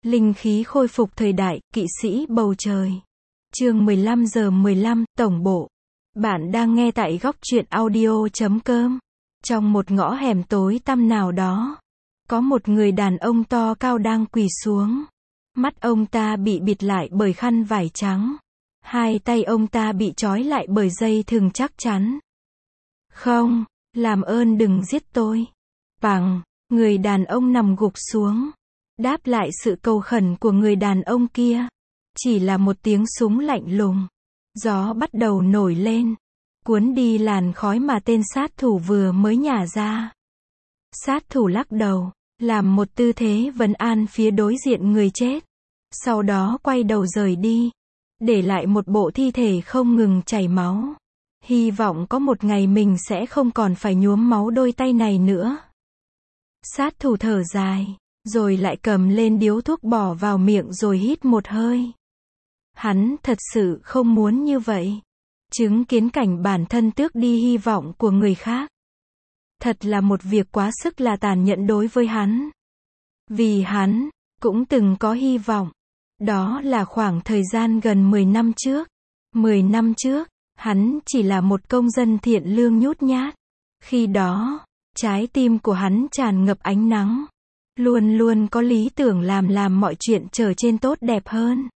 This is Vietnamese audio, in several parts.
Linh khí khôi phục thời đại, kỵ sĩ bầu trời. Chương 15:15, Tổng bộ. Bạn đang nghe tại góc truyện audio.com. Trong một ngõ hẻm tối tăm nào đó, có một người đàn ông to cao đang quỳ xuống. Mắt ông ta bị bịt lại bởi khăn vải trắng. Hai tay ông ta bị trói lại bởi dây thừng chắc chắn. Không, làm ơn đừng giết tôi. Bằng, người đàn ông nằm gục xuống. Đáp lại sự cầu khẩn của người đàn ông kia, chỉ là một tiếng súng lạnh lùng. Gió bắt đầu nổi lên, cuốn đi làn khói mà tên sát thủ vừa mới nhả ra. Sát thủ lắc đầu, làm một tư thế vấn an phía đối diện người chết. Sau đó quay đầu rời đi, để lại một bộ thi thể không ngừng chảy máu. Hy vọng có một ngày mình sẽ không còn phải nhuốm máu đôi tay này nữa. Sát thủ thở dài, rồi lại cầm lên điếu thuốc bỏ vào miệng rồi hít một hơi. Hắn thật sự không muốn như vậy. Chứng kiến cảnh bản thân tước đi hy vọng của người khác. Thật là một việc quá sức là tàn nhẫn đối với hắn. Vì hắn cũng từng có hy vọng. Đó là khoảng thời gian gần 10 năm trước. 10 năm trước, hắn chỉ là một công dân thiện lương nhút nhát. Khi đó, trái tim của hắn tràn ngập ánh nắng. Luôn luôn có lý tưởng làm mọi chuyện trở trên tốt đẹp hơn.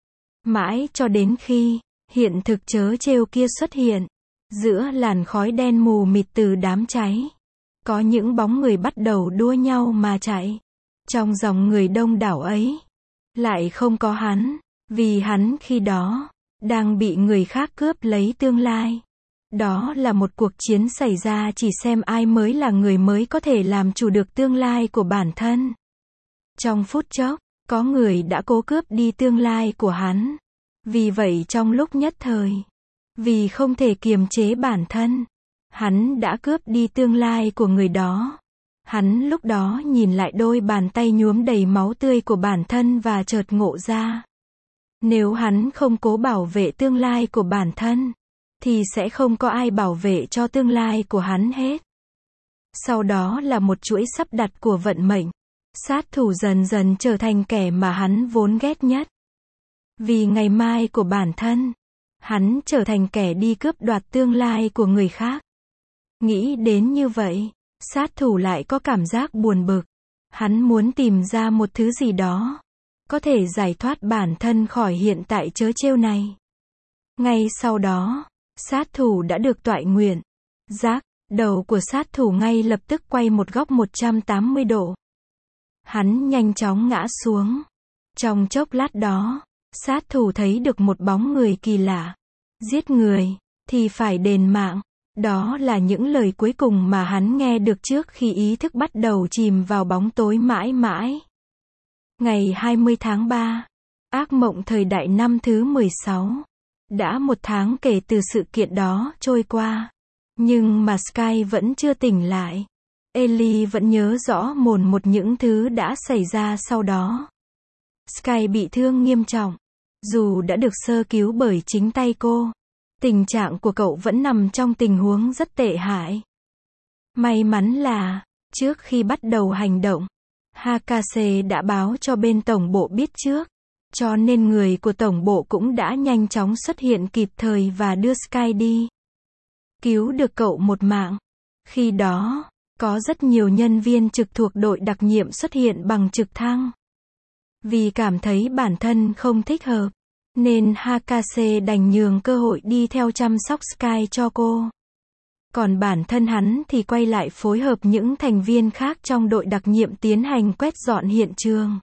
Mãi cho đến khi, hiện thực trớ trêu kia xuất hiện. Giữa làn khói đen mù mịt từ đám cháy, có những bóng người bắt đầu đua nhau mà chạy. Trong dòng người đông đảo ấy, lại không có hắn, vì hắn khi đó, đang bị người khác cướp lấy tương lai. Đó là một cuộc chiến xảy ra chỉ xem ai mới là người mới có thể làm chủ được tương lai của bản thân. Trong phút chốc, có người đã cố cướp đi tương lai của hắn. Vì vậy trong lúc nhất thời, vì không thể kiềm chế bản thân, hắn đã cướp đi tương lai của người đó. Hắn lúc đó nhìn lại đôi bàn tay nhuốm đầy máu tươi của bản thân và chợt ngộ ra. Nếu hắn không cố bảo vệ tương lai của bản thân, thì sẽ không có ai bảo vệ cho tương lai của hắn hết. Sau đó là một chuỗi sắp đặt của vận mệnh. Sát thủ dần dần trở thành kẻ mà hắn vốn ghét nhất. Vì ngày mai của bản thân, hắn trở thành kẻ đi cướp đoạt tương lai của người khác. Nghĩ đến như vậy, sát thủ lại có cảm giác buồn bực. Hắn muốn tìm ra một thứ gì đó, có thể giải thoát bản thân khỏi hiện tại trớ trêu này. Ngay sau đó, sát thủ đã được toại nguyện. Rác, đầu của sát thủ ngay lập tức quay một góc 180 độ. Hắn nhanh chóng ngã xuống. Trong chốc lát đó, sát thủ thấy được một bóng người kỳ lạ. Giết người, thì phải đền mạng. Đó là những lời cuối cùng mà hắn nghe được trước khi ý thức bắt đầu chìm vào bóng tối mãi mãi. Ngày 20 tháng 3, ác mộng thời đại năm thứ 16. Đã một tháng kể từ sự kiện đó trôi qua. Nhưng mà Sky vẫn chưa tỉnh lại. Ellie vẫn nhớ rõ mồn một những thứ đã xảy ra sau đó. Sky bị thương nghiêm trọng. Dù đã được sơ cứu bởi chính tay cô, tình trạng của cậu vẫn nằm trong tình huống rất tệ hại. May mắn là, trước khi bắt đầu hành động, Hakase đã báo cho bên tổng bộ biết trước. Cho nên người của tổng bộ cũng đã nhanh chóng xuất hiện kịp thời và đưa Sky đi. Cứu được cậu một mạng. Khi đó, có rất nhiều nhân viên trực thuộc đội đặc nhiệm xuất hiện bằng trực thăng. Vì cảm thấy bản thân không thích hợp, nên Hakase đành nhường cơ hội đi theo chăm sóc Sky cho cô. Còn bản thân hắn thì quay lại phối hợp những thành viên khác trong đội đặc nhiệm tiến hành quét dọn hiện trường.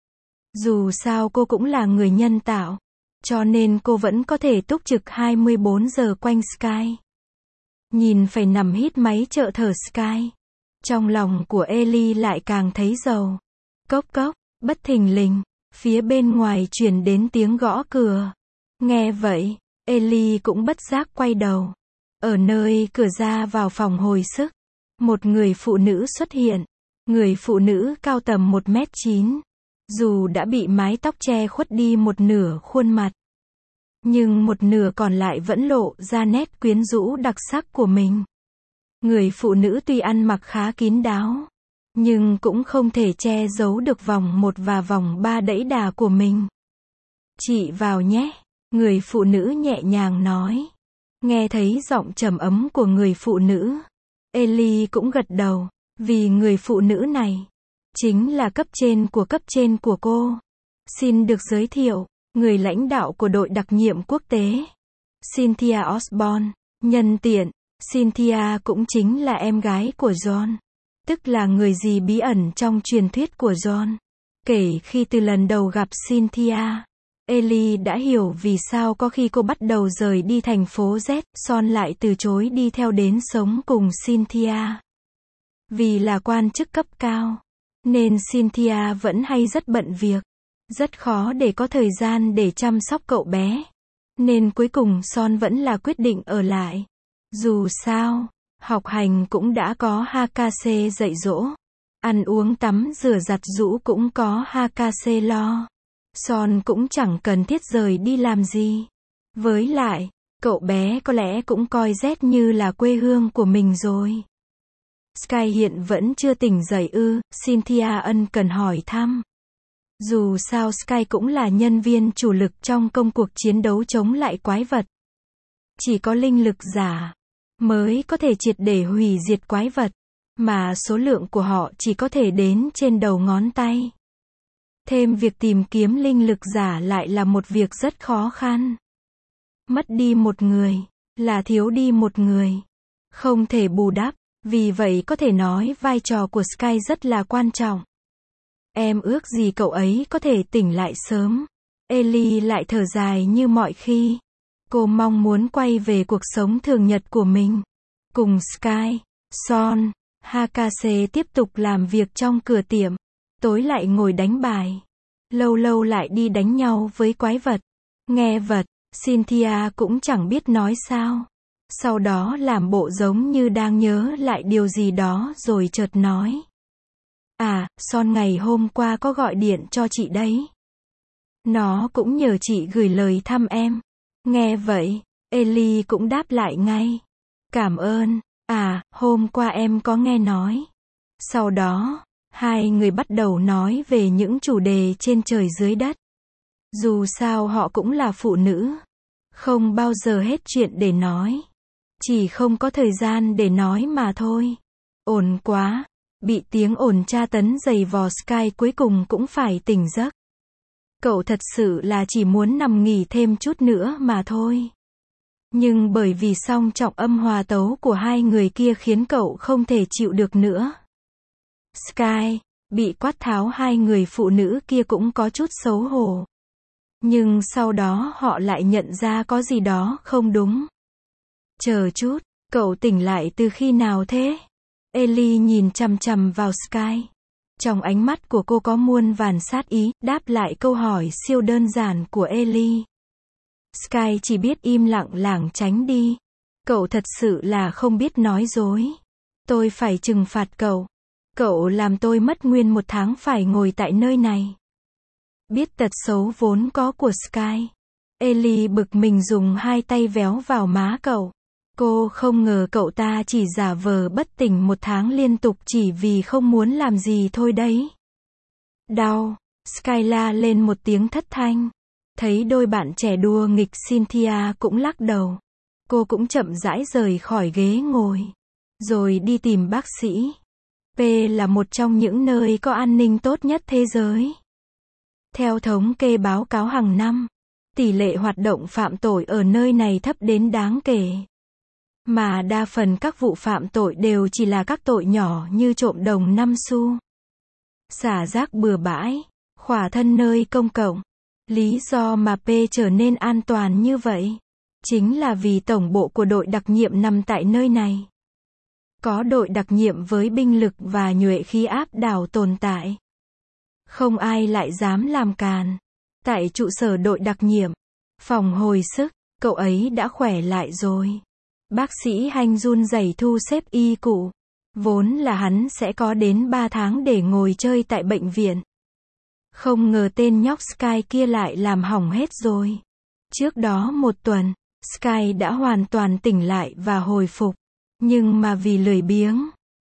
Dù sao cô cũng là người nhân tạo, cho nên cô vẫn có thể túc trực 24 giờ quanh Sky. Nhìn phải nằm hít máy trợ thở Sky, trong lòng của Ellie lại càng thấy dầu. Cốc cốc, bất thình lình, phía bên ngoài truyền đến tiếng gõ cửa. Nghe vậy, Ellie cũng bất giác quay đầu. Ở nơi cửa ra vào phòng hồi sức, một người phụ nữ xuất hiện. Người phụ nữ cao tầm 1m9. Dù đã bị mái tóc che khuất đi một nửa khuôn mặt, nhưng một nửa còn lại vẫn lộ ra nét quyến rũ đặc sắc của mình. Người phụ nữ tuy ăn mặc khá kín đáo, nhưng cũng không thể che giấu được vòng 1 và vòng 3 đẫy đà của mình. Chị vào nhé, người phụ nữ nhẹ nhàng nói. Nghe thấy giọng trầm ấm của người phụ nữ, Ellie cũng gật đầu, vì người phụ nữ này chính là cấp trên của cô. Xin được giới thiệu, người lãnh đạo của đội đặc nhiệm quốc tế, Cynthia Osborne. Nhân tiện, Cynthia cũng chính là em gái của John, tức là người dì bí ẩn trong truyền thuyết của John. Kể khi từ lần đầu gặp Cynthia, Ellie đã hiểu vì sao có khi cô bắt đầu rời đi thành phố Z, Son lại từ chối đi theo đến sống cùng Cynthia. Vì là quan chức cấp cao, nên Cynthia vẫn hay rất bận việc, rất khó để có thời gian để chăm sóc cậu bé. Nên cuối cùng Son vẫn là quyết định ở lại. Dù sao, học hành cũng đã có Hakase dạy dỗ, ăn uống tắm rửa giặt giũ cũng có Hakase lo. Son cũng chẳng cần thiết rời đi làm gì. Với lại, cậu bé có lẽ cũng coi Z như là quê hương của mình rồi. Sky hiện vẫn chưa tỉnh dậy ư? Cynthia ân cần hỏi thăm. Dù sao Sky cũng là nhân viên chủ lực trong công cuộc chiến đấu chống lại quái vật. Chỉ có linh lực giả mới có thể triệt để hủy diệt quái vật, mà số lượng của họ chỉ có thể đến trên đầu ngón tay. Thêm việc tìm kiếm linh lực giả lại là một việc rất khó khăn. Mất đi một người là thiếu đi một người, không thể bù đắp, vì vậy có thể nói vai trò của Sky rất là quan trọng. Em ước gì cậu ấy có thể tỉnh lại sớm. Ellie lại thở dài như mọi khi. Cô mong muốn quay về cuộc sống thường nhật của mình. Cùng Sky, Son, Hakase tiếp tục làm việc trong cửa tiệm. Tối lại ngồi đánh bài. Lâu lâu lại đi đánh nhau với quái vật. Nghe vật, Cynthia cũng chẳng biết nói sao. Sau đó làm bộ giống như đang nhớ lại điều gì đó rồi chợt nói. À, Son ngày hôm qua có gọi điện cho chị đấy. Nó cũng nhờ chị gửi lời thăm em. Nghe vậy, Ellie cũng đáp lại ngay. Cảm ơn. À, hôm qua em có nghe nói. Sau đó, hai người bắt đầu nói về những chủ đề trên trời dưới đất. Dù sao họ cũng là phụ nữ, không bao giờ hết chuyện để nói. Chỉ không có thời gian để nói mà thôi. Ồn quá. Bị tiếng ồn tra tấn giày vò Sky cuối cùng cũng phải tỉnh giấc. Cậu thật sự là chỉ muốn nằm nghỉ thêm chút nữa mà thôi. Nhưng bởi vì song trọng âm hòa tấu của hai người kia khiến cậu không thể chịu được nữa. Sky bị quát tháo hai người phụ nữ kia cũng có chút xấu hổ. Nhưng sau đó họ lại nhận ra có gì đó không đúng. Chờ chút, cậu tỉnh lại từ khi nào thế? Ellie nhìn chằm chằm vào Sky. Trong ánh mắt của cô có muôn vàn sát ý, đáp lại câu hỏi siêu đơn giản của Ellie. Sky chỉ biết im lặng lảng tránh đi. Cậu thật sự là không biết nói dối. Tôi phải trừng phạt cậu. Cậu làm tôi mất nguyên 1 tháng phải ngồi tại nơi này. Biết tật xấu vốn có của Sky. Ellie bực mình dùng hai tay véo vào má cậu. Cô không ngờ cậu ta chỉ giả vờ bất tỉnh 1 tháng liên tục chỉ vì không muốn làm gì thôi đấy. Đau. Sky la lên một tiếng thất thanh. Thấy đôi bạn trẻ đùa nghịch, Cynthia cũng lắc đầu. Cô cũng chậm rãi rời khỏi ghế ngồi. Rồi đi tìm bác sĩ. P là một trong những nơi có an ninh tốt nhất thế giới. Theo thống kê báo cáo hàng năm, tỷ lệ hoạt động phạm tội ở nơi này thấp đến đáng kể. Mà đa phần các vụ phạm tội đều chỉ là các tội nhỏ như trộm đồng 5 xu, xả rác bừa bãi, khỏa thân nơi công cộng. Lý do mà P trở nên an toàn như vậy, chính là vì tổng bộ của đội đặc nhiệm nằm tại nơi này. Có đội đặc nhiệm với binh lực và nhuệ khí áp đảo tồn tại. Không ai lại dám làm càn. Tại trụ sở đội đặc nhiệm, phòng hồi sức, cậu ấy đã khỏe lại rồi. Bác sĩ Hanh run rẩy thu xếp y cụ. Vốn là hắn sẽ có đến 3 tháng để ngồi chơi tại bệnh viện. Không ngờ tên nhóc Sky kia lại làm hỏng hết rồi. Trước đó 1 tuần, Sky đã hoàn toàn tỉnh lại và hồi phục. Nhưng mà vì lười biếng,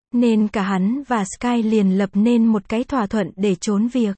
Nên cả hắn và Sky liền lập nên một cái thỏa thuận để trốn việc.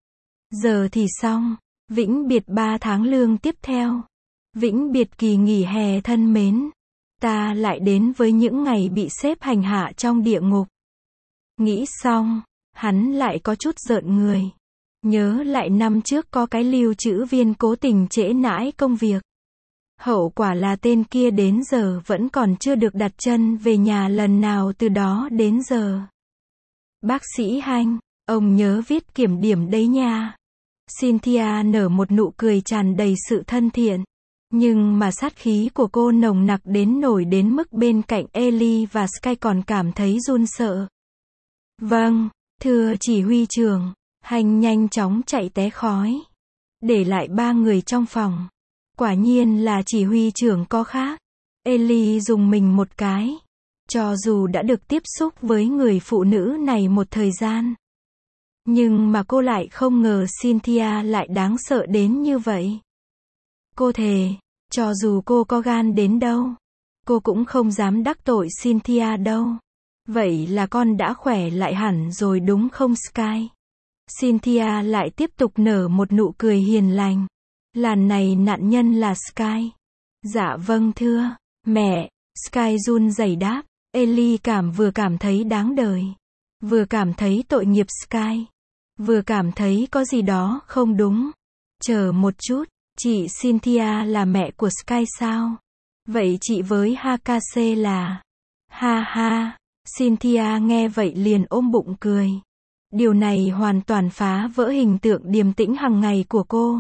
Giờ thì xong. Vĩnh biệt 3 tháng lương tiếp theo. Vĩnh biệt kỳ nghỉ hè thân mến. Ta lại đến với những ngày bị sếp hành hạ trong địa ngục. Nghĩ xong, hắn lại có chút rợn người. Nhớ lại năm trước có cái lưu trữ viên cố tình trễ nải công việc. Hậu quả là tên kia đến giờ vẫn còn chưa được đặt chân về nhà lần nào từ đó đến giờ. Bác sĩ Hanh, ông nhớ viết kiểm điểm đấy nha. Cynthia nở một nụ cười tràn đầy sự thân thiện. Nhưng mà sát khí của cô nồng nặc đến nổi đến mức bên cạnh Ellie và Sky còn cảm thấy run sợ. Vâng, thưa chỉ huy trưởng. Hành nhanh chóng chạy té khói. Để lại 3 người trong phòng. Quả nhiên là chỉ huy trưởng có khác. Ellie dùng mình một cái. Cho dù đã được tiếp xúc với người phụ nữ này một thời gian. Nhưng mà cô lại không ngờ Cynthia lại đáng sợ đến như vậy. Cô thề, cho dù cô có gan đến đâu, cô cũng không dám đắc tội Cynthia đâu. Vậy là con đã khỏe lại hẳn rồi đúng không Sky? Cynthia lại tiếp tục nở một nụ cười hiền lành. Lần này nạn nhân là Sky. Dạ vâng thưa, mẹ. Sky run rẩy đáp. Ellie vừa cảm thấy đáng đời. Vừa cảm thấy tội nghiệp Sky. Vừa cảm thấy có gì đó không đúng. Chờ một chút, chị Cynthia là mẹ của Sky sao? Vậy chị với Hakase là... Ha ha, Cynthia nghe vậy liền ôm bụng cười. Điều này hoàn toàn phá vỡ hình tượng điềm tĩnh hàng ngày của cô.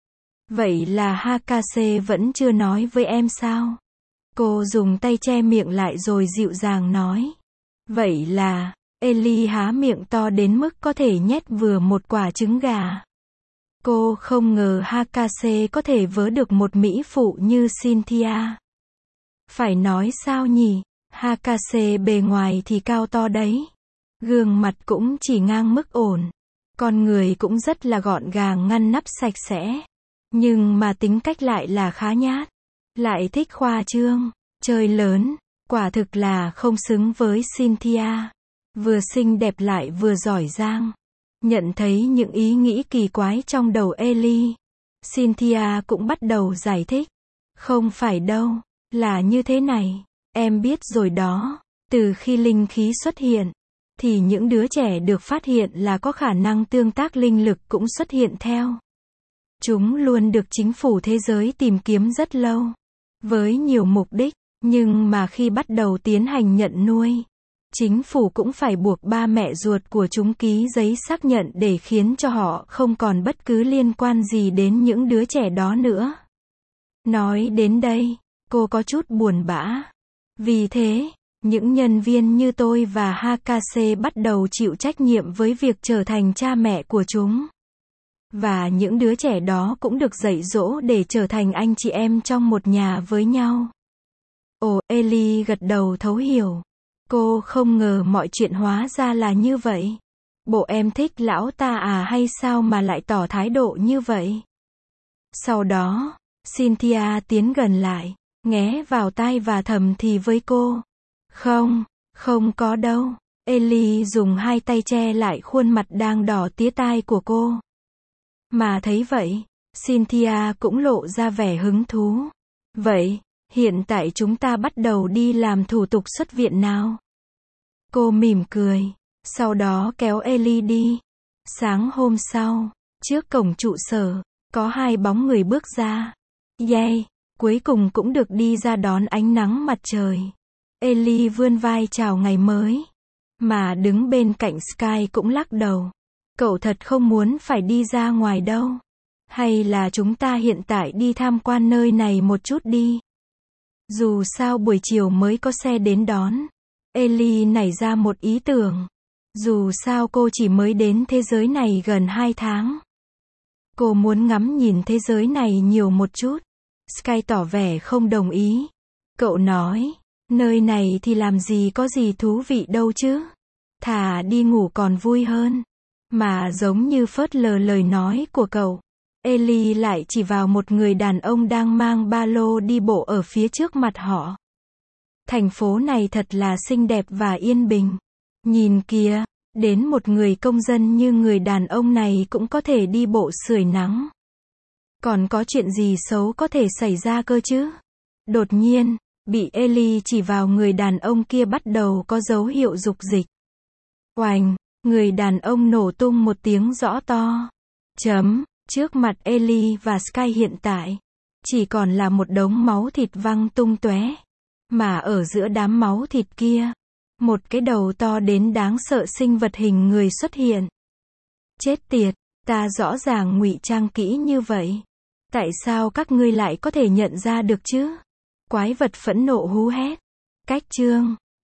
Vậy là Hakase vẫn chưa nói với em sao? Cô dùng tay che miệng lại rồi dịu dàng nói. Vậy là... Ellie há miệng to đến mức có thể nhét vừa một quả trứng gà. Cô không ngờ Hakase có thể vớ được một mỹ phụ như Cynthia. Phải nói sao nhỉ? Hakase bề ngoài thì cao to đấy. Gương mặt cũng chỉ ngang mức ổn. Con người cũng rất là gọn gàng ngăn nắp sạch sẽ. Nhưng mà tính cách lại là khá nhát. Lại thích khoa trương, chơi lớn. Quả thực là không xứng với Cynthia. Vừa xinh đẹp lại vừa giỏi giang. Nhận thấy những ý nghĩ kỳ quái trong đầu Ellie. Cynthia cũng bắt đầu giải thích. Không phải đâu, là như thế này. Em biết rồi đó. Từ khi linh khí xuất hiện, thì những đứa trẻ được phát hiện là có khả năng tương tác linh lực cũng xuất hiện theo. Chúng luôn được chính phủ thế giới tìm kiếm rất lâu. Với nhiều mục đích, nhưng mà khi bắt đầu tiến hành nhận nuôi, chính phủ cũng phải buộc ba mẹ ruột của chúng ký giấy xác nhận để khiến cho họ không còn bất cứ liên quan gì đến những đứa trẻ đó nữa. Nói đến đây, cô có chút buồn bã. Vì thế, những nhân viên như tôi và Hakase bắt đầu chịu trách nhiệm với việc trở thành cha mẹ của chúng. Và những đứa trẻ đó cũng được dạy dỗ để trở thành anh chị em trong một nhà với nhau. Ồ, Ellie gật đầu thấu hiểu. Cô không ngờ mọi chuyện hóa ra là như vậy. Bộ em thích lão ta à hay sao mà lại tỏ thái độ như vậy? Sau đó, Cynthia tiến gần lại, nghé vào tai và thầm thì với cô. Không có đâu. Ellie dùng hai tay che lại khuôn mặt đang đỏ tía tai của cô. Mà thấy vậy, Cynthia cũng lộ ra vẻ hứng thú. Vậy, hiện tại chúng ta bắt đầu đi làm thủ tục xuất viện nào? Cô mỉm cười, sau đó kéo Ellie đi. Sáng hôm sau, trước cổng trụ sở, có 2 bóng người bước ra. Yay, cuối cùng cũng được đi ra đón ánh nắng mặt trời. Ellie vươn vai chào ngày mới. Mà đứng bên cạnh Sky cũng lắc đầu. Cậu thật không muốn phải đi ra ngoài đâu. Hay là chúng ta hiện tại đi tham quan nơi này một chút đi. Dù sao buổi chiều mới có xe đến đón. Ellie nảy ra một ý tưởng. Dù sao cô chỉ mới đến thế giới này gần 2 tháng. Cô muốn ngắm nhìn thế giới này nhiều một chút. Sky tỏ vẻ không đồng ý. Cậu nói, nơi này thì làm gì có gì thú vị đâu chứ. Thà đi ngủ còn vui hơn. Mà giống như phớt lờ lời nói của cậu, Ellie lại chỉ vào một người đàn ông đang mang ba lô đi bộ ở phía trước mặt họ. Thành phố này thật là xinh đẹp và yên bình. Nhìn kìa, đến một người công dân như người đàn ông này cũng có thể đi bộ sưởi nắng. Còn có chuyện gì xấu có thể xảy ra cơ chứ? Đột nhiên, bị Ellie chỉ vào người đàn ông kia bắt đầu có dấu hiệu dục dịch. Oành, người đàn ông nổ tung một tiếng rõ to. Trước mặt Ellie và Sky hiện tại, chỉ còn là một đống máu thịt văng tung tóe. Mà ở giữa đám máu thịt kia, một cái đầu to đến đáng sợ sinh vật hình người xuất hiện. Chết tiệt, ta rõ ràng ngụy trang kỹ như vậy. Tại sao các ngươi lại có thể nhận ra được chứ? Quái vật phẫn nộ hú hét. Cách chương